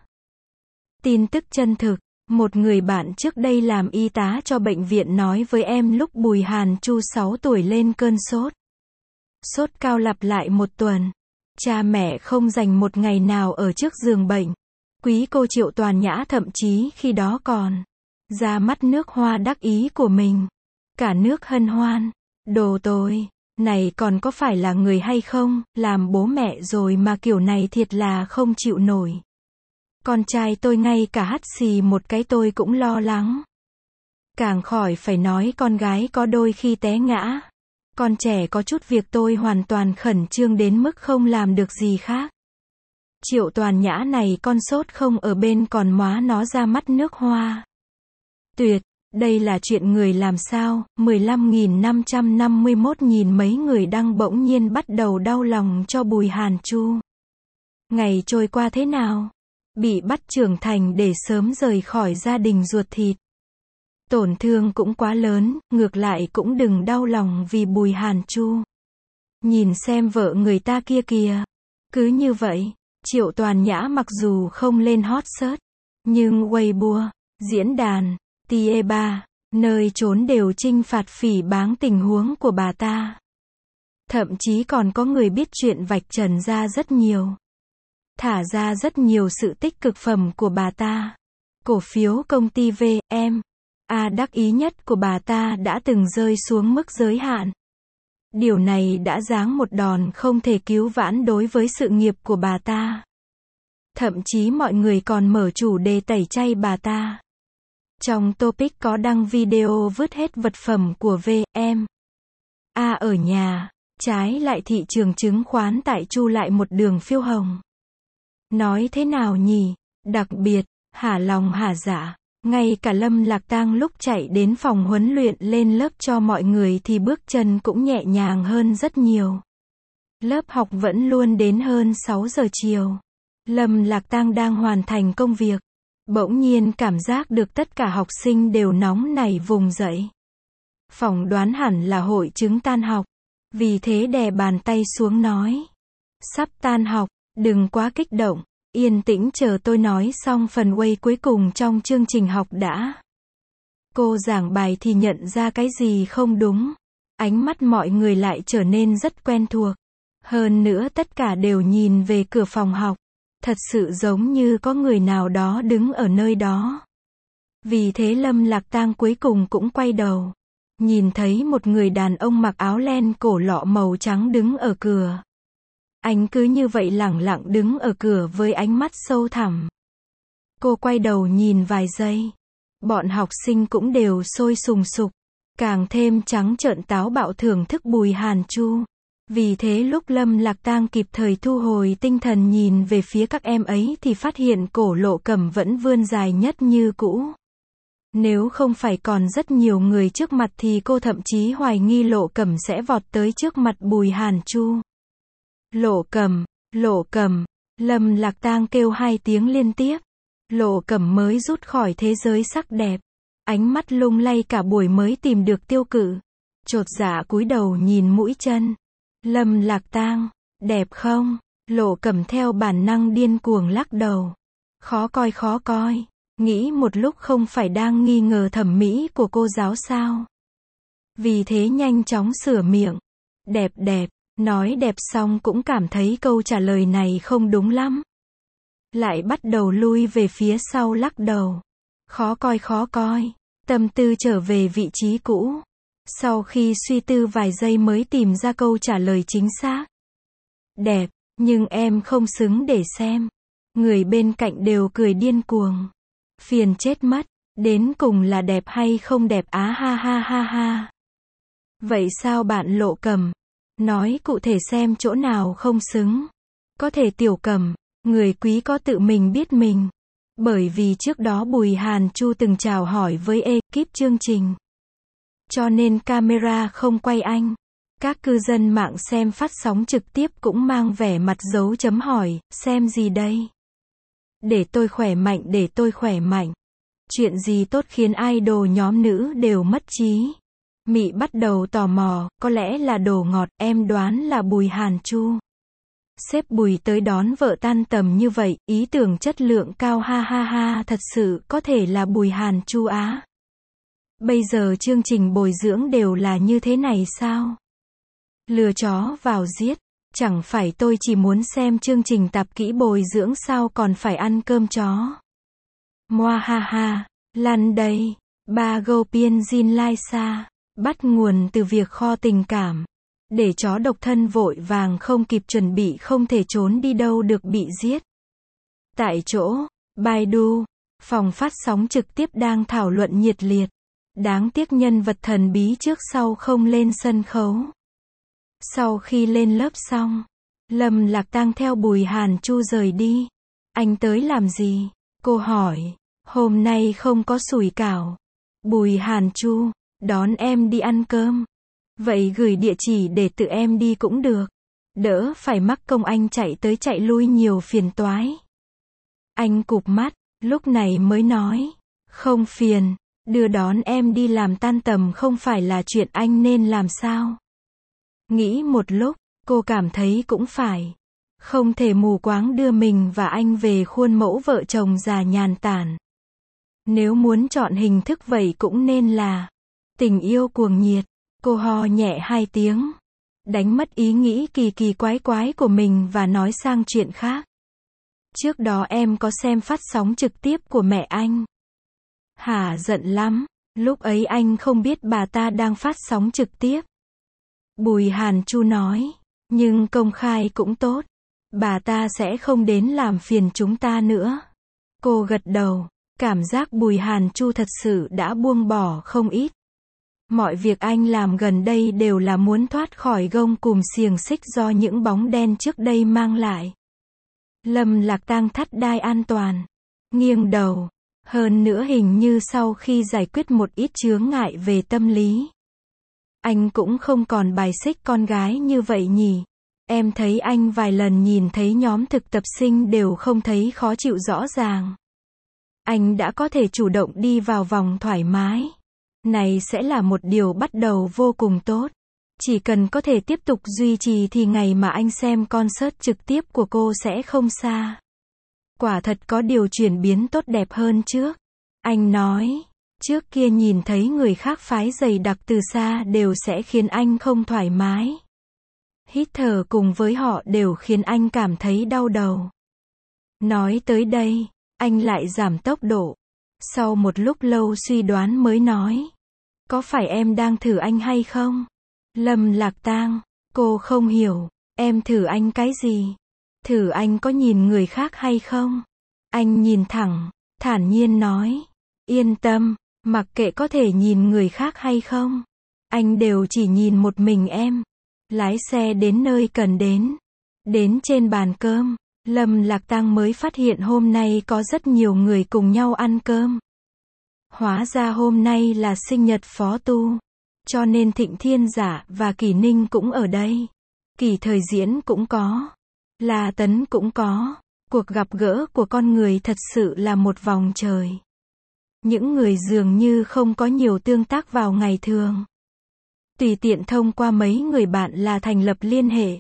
Tin tức chân thực. Một người bạn trước đây làm y tá cho bệnh viện nói với em lúc Bùi Hàn Chu sáu tuổi lên cơn sốt. Sốt cao lặp lại một tuần. Cha mẹ không dành một ngày nào ở trước giường bệnh. Quý cô Triệu Toàn Nhã thậm chí khi đó còn ra mắt nước hoa đắc ý của mình. Cả nước hân hoan. Đồ tôi. Này còn có phải là người hay không, làm bố mẹ rồi mà kiểu này thiệt là không chịu nổi. Con trai tôi ngay cả hắt xì một cái tôi cũng lo lắng. Càng khỏi phải nói con gái có đôi khi té ngã. Con trẻ có chút việc tôi hoàn toàn khẩn trương đến mức không làm được gì khác. Triệu Toàn Nhã này con sốt không ở bên còn móa nó ra mắt nước hoa. Tuyệt, đây là chuyện người làm sao, mười lăm nghìn năm trăm năm mươi mốt nghìn mấy người đăng bỗng nhiên bắt đầu đau lòng cho Bùi Hàn Chu. Ngày trôi qua thế nào? Bị bắt trưởng thành để sớm rời khỏi gia đình ruột thịt. Tổn thương cũng quá lớn, ngược lại cũng đừng đau lòng vì Bùi Hàn Chu. Nhìn xem vợ người ta kia kìa. Cứ như vậy, Triệu Toàn Nhã mặc dù không lên hot search, nhưng Weibo, diễn đàn, tê ba, nơi trốn đều trinh phạt phỉ báng tình huống của bà ta. Thậm chí còn có người biết chuyện vạch trần ra rất nhiều. Thả ra rất nhiều sự tích cực phẩm của bà ta. Cổ phiếu công ty vê em a đắc ý nhất của bà ta đã từng rơi xuống mức giới hạn. Điều này đã giáng một đòn không thể cứu vãn đối với sự nghiệp của bà ta. Thậm chí mọi người còn mở chủ đề tẩy chay bà ta. Trong topic có đăng video vứt hết vật phẩm của V, em. A ở nhà, trái lại thị trường chứng khoán tại Chu lại một đường phiêu hồng. Nói thế nào nhỉ? Đặc biệt, hả lòng hả dạ. Ngay cả Lâm Lạc Tang lúc chạy đến phòng huấn luyện lên lớp cho mọi người thì bước chân cũng nhẹ nhàng hơn rất nhiều. Lớp học vẫn luôn đến hơn sáu giờ chiều. Lâm Lạc Tang đang hoàn thành công việc. Bỗng nhiên cảm giác được tất cả học sinh đều nóng nảy vùng dậy. Phỏng đoán hẳn là hội chứng tan học. Vì thế đè bàn tay xuống nói. Sắp tan học, đừng quá kích động. Yên tĩnh chờ tôi nói xong phần quay cuối cùng trong chương trình học đã. Cô giảng bài thì nhận ra cái gì không đúng. Ánh mắt mọi người lại trở nên rất quen thuộc. Hơn nữa tất cả đều nhìn về cửa phòng học. Thật sự giống như có người nào đó đứng ở nơi đó. Vì thế Lâm Lạc Tang cuối cùng cũng quay đầu. Nhìn thấy một người đàn ông mặc áo len cổ lọ màu trắng đứng ở cửa. Anh cứ như vậy lẳng lặng đứng ở cửa với ánh mắt sâu thẳm. Cô quay đầu nhìn vài giây. Bọn học sinh cũng đều sôi sùng sục. Càng thêm trắng trợn táo bạo thưởng thức Bùi Hàn Chu. Vì thế lúc Lâm Lạc Tang kịp thời thu hồi tinh thần nhìn về phía các em ấy thì phát hiện cổ Lộ Cẩm vẫn vươn dài nhất như cũ. Nếu không phải còn rất nhiều người trước mặt thì cô thậm chí hoài nghi Lộ Cẩm sẽ vọt tới trước mặt Bùi Hàn Chu. Lộ Cẩm, Lộ Cẩm, Lâm Lạc Tang kêu hai tiếng liên tiếp. Lộ Cẩm mới rút khỏi thế giới sắc đẹp. Ánh mắt lung lay cả buổi mới tìm được tiêu cự. Chột dạ cúi đầu nhìn mũi chân. Lâm Lạc Tang, đẹp không? Lộ Cẩm theo bản năng điên cuồng lắc đầu. Khó coi khó coi. Nghĩ một lúc không phải đang nghi ngờ thẩm mỹ của cô giáo sao? Vì thế nhanh chóng sửa miệng. Đẹp đẹp. Nói đẹp xong cũng cảm thấy câu trả lời này không đúng lắm. Lại bắt đầu lui về phía sau lắc đầu. Khó coi khó coi. Tâm tư trở về vị trí cũ. Sau khi suy tư vài giây mới tìm ra câu trả lời chính xác. Đẹp, nhưng em không xứng để xem. Người bên cạnh đều cười điên cuồng. Phiền chết mất, đến cùng là đẹp hay không đẹp á ha ha ha ha. Vậy sao bạn Lộ Cẩm? Nói cụ thể xem chỗ nào không xứng. Có thể Tiểu Cẩm, người quý có tự mình biết mình. Bởi vì trước đó Bùi Hàn Chu từng chào hỏi với ekip chương trình. Cho nên camera không quay anh. Các cư dân mạng xem phát sóng trực tiếp cũng mang vẻ mặt dấu chấm hỏi, xem gì đây? Để tôi khỏe mạnh, để tôi khỏe mạnh. Chuyện gì tốt khiến idol nhóm nữ đều mất trí? Mị bắt đầu tò mò, có lẽ là đồ ngọt, em đoán là Bùi Hàn Chu. Sếp Bùi tới đón vợ tan tầm như vậy, ý tưởng chất lượng cao ha ha ha, thật sự có thể là Bùi Hàn Chu á. Bây giờ chương trình bồi dưỡng đều là như thế này sao? Lừa chó vào giết, chẳng phải tôi chỉ muốn xem chương trình tạp kỹ bồi dưỡng sao còn phải ăn cơm chó. Moa ha ha, lăn đây, ba gâu piên Jin Lai Sa, bắt nguồn từ việc kho tình cảm. Để chó độc thân vội vàng không kịp chuẩn bị không thể trốn đi đâu được bị giết. Tại chỗ, Baidu, phòng phát sóng trực tiếp đang thảo luận nhiệt liệt. Đáng tiếc nhân vật thần bí trước sau không lên sân khấu. Sau khi lên lớp xong, Lâm Lạc Tang theo Bùi Hàn Chu rời đi. Anh tới làm gì? Cô hỏi. Hôm nay không có sủi cảo. Bùi Hàn Chu, đón em đi ăn cơm. Vậy gửi địa chỉ để tự em đi cũng được. Đỡ phải mắc công anh chạy tới chạy lui nhiều phiền toái. Anh cụp mắt, lúc này mới nói. Không phiền, đưa đón em đi làm tan tầm không phải là chuyện anh nên làm sao? Nghĩ một lúc, cô cảm thấy cũng phải. Không thể mù quáng đưa mình và anh về khuôn mẫu vợ chồng già nhàn tản. Nếu muốn chọn hình thức vậy cũng nên là tình yêu cuồng nhiệt. Cô ho nhẹ hai tiếng. Đánh mất ý nghĩ kỳ kỳ quái quái của mình và nói sang chuyện khác. Trước đó em có xem phát sóng trực tiếp của mẹ anh. Hả giận lắm. Lúc ấy anh không biết bà ta đang phát sóng trực tiếp. Bùi Hàn Chu nói. Nhưng công khai cũng tốt. Bà ta sẽ không đến làm phiền chúng ta nữa. Cô gật đầu. Cảm giác Bùi Hàn Chu thật sự đã buông bỏ không ít. Mọi việc anh làm gần đây đều là muốn thoát khỏi gông cùm xiềng xích do những bóng đen trước đây mang lại. Lâm Lạc Tang thắt đai an toàn, nghiêng đầu. Hơn nữa hình như sau khi giải quyết một ít chướng ngại về tâm lý, anh cũng không còn bài xích con gái như vậy nhỉ. Em thấy anh vài lần nhìn thấy nhóm thực tập sinh đều không thấy khó chịu rõ ràng. Anh đã có thể chủ động đi vào vòng thoải mái. Này sẽ là một điều bắt đầu vô cùng tốt. Chỉ cần có thể tiếp tục duy trì thì ngày mà anh xem concert trực tiếp của cô sẽ không xa. Quả thật có điều chuyển biến tốt đẹp hơn trước. Anh nói, trước kia nhìn thấy người khác phái dày đặc từ xa đều sẽ khiến anh không thoải mái. Hít thở cùng với họ đều khiến anh cảm thấy đau đầu. Nói tới đây, anh lại giảm tốc độ. Sau một lúc lâu suy đoán mới nói, có phải em đang thử anh hay không? Lâm Lạc Tang, cô không hiểu, em thử anh cái gì? Thử anh có nhìn người khác hay không? Anh nhìn thẳng, thản nhiên nói, yên tâm, mặc kệ có thể nhìn người khác hay không, anh đều chỉ nhìn một mình em. Lái xe đến nơi cần đến. Đến trên bàn cơm, Lâm Lạc Tang mới phát hiện hôm nay có rất nhiều người cùng nhau ăn cơm. Hóa ra hôm nay là sinh nhật Phó Tu, cho nên Thịnh Thiên Giả và Kỷ Ninh cũng ở đây. Kỷ Thời Diễn cũng có, La Tấn cũng có. Cuộc gặp gỡ của con người thật sự là một vòng trời. Những người dường như không có nhiều tương tác vào ngày thường. Tùy tiện thông qua mấy người bạn là thành lập liên hệ.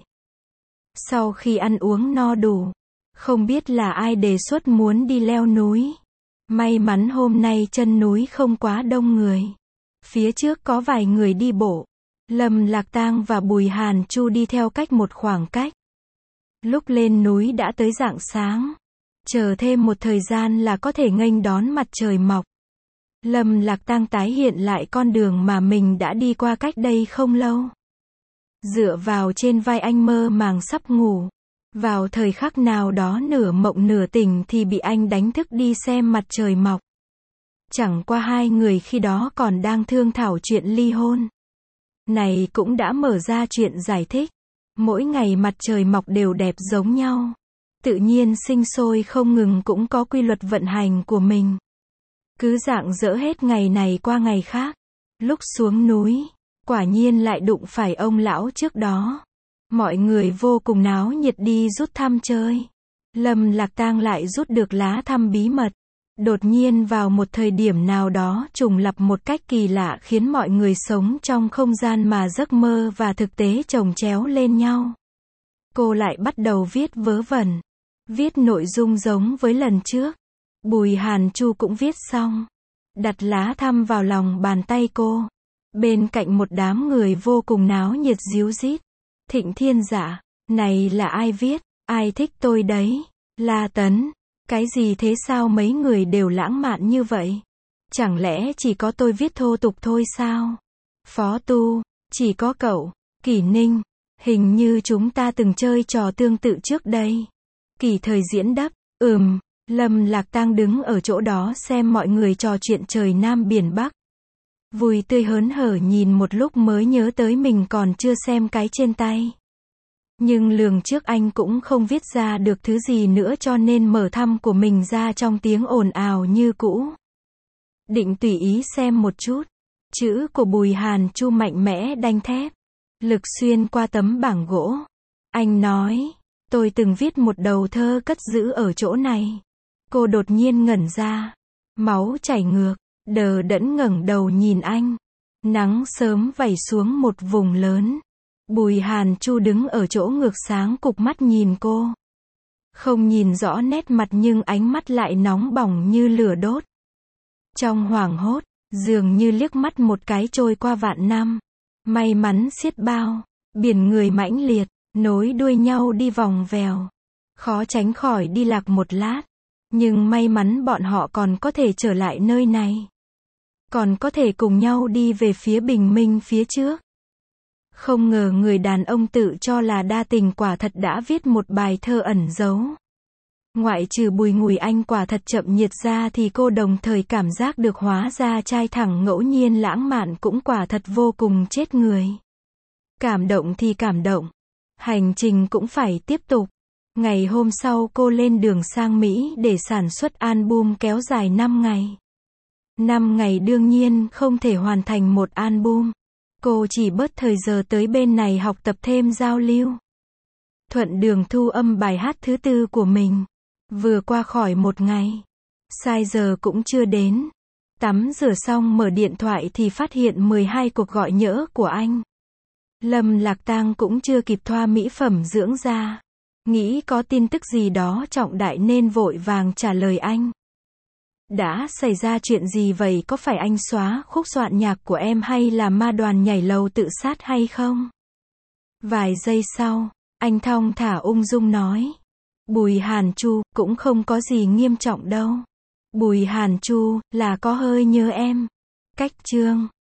Sau khi ăn uống no đủ, không biết là ai đề xuất muốn đi leo núi. May mắn hôm nay chân núi không quá đông người. Phía trước có vài người đi bộ. Lâm Lạc Tang và Bùi Hàn Chu đi theo cách một khoảng cách. Lúc lên núi đã tới rạng sáng. Chờ thêm một thời gian là có thể nghênh đón mặt trời mọc. Lâm Lạc Tang tái hiện lại con đường mà mình đã đi qua cách đây không lâu. Dựa vào trên vai anh mơ màng sắp ngủ. Vào thời khắc nào đó nửa mộng nửa tỉnh thì bị anh đánh thức đi xem mặt trời mọc. Chẳng qua hai người khi đó còn đang thương thảo chuyện ly hôn. Này cũng đã mở ra chuyện giải thích. Mỗi ngày mặt trời mọc đều đẹp giống nhau. Tự nhiên sinh sôi không ngừng cũng có quy luật vận hành của mình. Cứ rạng rỡ hết ngày này qua ngày khác. Lúc xuống núi, quả nhiên lại đụng phải ông lão trước đó. Mọi người vô cùng náo nhiệt đi rút thăm chơi. Lâm Lạc Tang lại rút được lá thăm bí mật. Đột nhiên vào một thời điểm nào đó trùng lặp một cách kỳ lạ khiến mọi người sống trong không gian mà giấc mơ và thực tế chồng chéo lên nhau. Cô lại bắt đầu viết vớ vẩn. Viết nội dung giống với lần trước. Bùi Hàn Chu cũng viết xong. Đặt lá thăm vào lòng bàn tay cô. Bên cạnh một đám người vô cùng náo nhiệt ríu rít. Thịnh Thiên Giả, này là ai viết, ai thích tôi đấy? La Tấn, cái gì thế sao mấy người đều lãng mạn như vậy? Chẳng lẽ chỉ có tôi viết thô tục thôi sao? Phó Tu, chỉ có cậu. Kỷ Ninh, hình như chúng ta từng chơi trò tương tự trước đây. Kỷ Thời Diễn đáp, ừm. Lâm Lạc Tang đứng ở chỗ đó xem mọi người trò chuyện trời Nam biển Bắc. Vui tươi hớn hở nhìn một lúc mới nhớ tới mình còn chưa xem cái trên tay. Nhưng lường trước anh cũng không viết ra được thứ gì nữa cho nên mở thăm của mình ra trong tiếng ồn ào như cũ. Định tùy ý xem một chút. Chữ của Bùi Hàn Chu mạnh mẽ đanh thép. Lực xuyên qua tấm bảng gỗ. Anh nói, tôi từng viết một đầu thơ cất giữ ở chỗ này. Cô đột nhiên ngẩn ra. Máu chảy ngược. Đờ đẫn ngẩng đầu nhìn anh. Nắng sớm vẩy xuống một vùng lớn. Bùi Hàn Chu đứng ở chỗ ngược sáng cục mắt nhìn cô. Không nhìn rõ nét mặt nhưng ánh mắt lại nóng bỏng như lửa đốt. Trong hoảng hốt, dường như liếc mắt một cái trôi qua vạn năm. May mắn xiết bao. Biển người mãnh liệt, nối đuôi nhau đi vòng vèo. Khó tránh khỏi đi lạc một lát. Nhưng may mắn bọn họ còn có thể trở lại nơi này. Còn có thể cùng nhau đi về phía bình minh phía trước. Không ngờ người đàn ông tự cho là đa tình quả thật đã viết một bài thơ ẩn giấu. Ngoại trừ Bùi Ngùi Anh quả thật chậm nhiệt ra thì cô đồng thời cảm giác được hóa ra trai thẳng ngẫu nhiên lãng mạn cũng quả thật vô cùng chết người. Cảm động thì cảm động. Hành trình cũng phải tiếp tục. Ngày hôm sau cô lên đường sang Mỹ để sản xuất album kéo dài năm ngày. năm ngày đương nhiên không thể hoàn thành một album. Cô chỉ bớt thời giờ tới bên này học tập thêm giao lưu. Thuận đường thu âm bài hát thứ tư của mình. Vừa qua khỏi một ngày. Sai giờ cũng chưa đến. Tắm rửa xong mở điện thoại thì phát hiện mười hai cuộc gọi nhỡ của anh. Lâm Lạc Tang cũng chưa kịp thoa mỹ phẩm dưỡng da. Nghĩ có tin tức gì đó trọng đại nên vội vàng trả lời anh. Đã xảy ra chuyện gì vậy, có phải anh xóa khúc soạn nhạc của em hay là ma đoàn nhảy lầu tự sát hay không? Vài giây sau, anh thong thả ung dung nói. Bùi Hàn Chu, cũng không có gì nghiêm trọng đâu. Bùi Hàn Chu, là có hơi nhớ em. Cách chương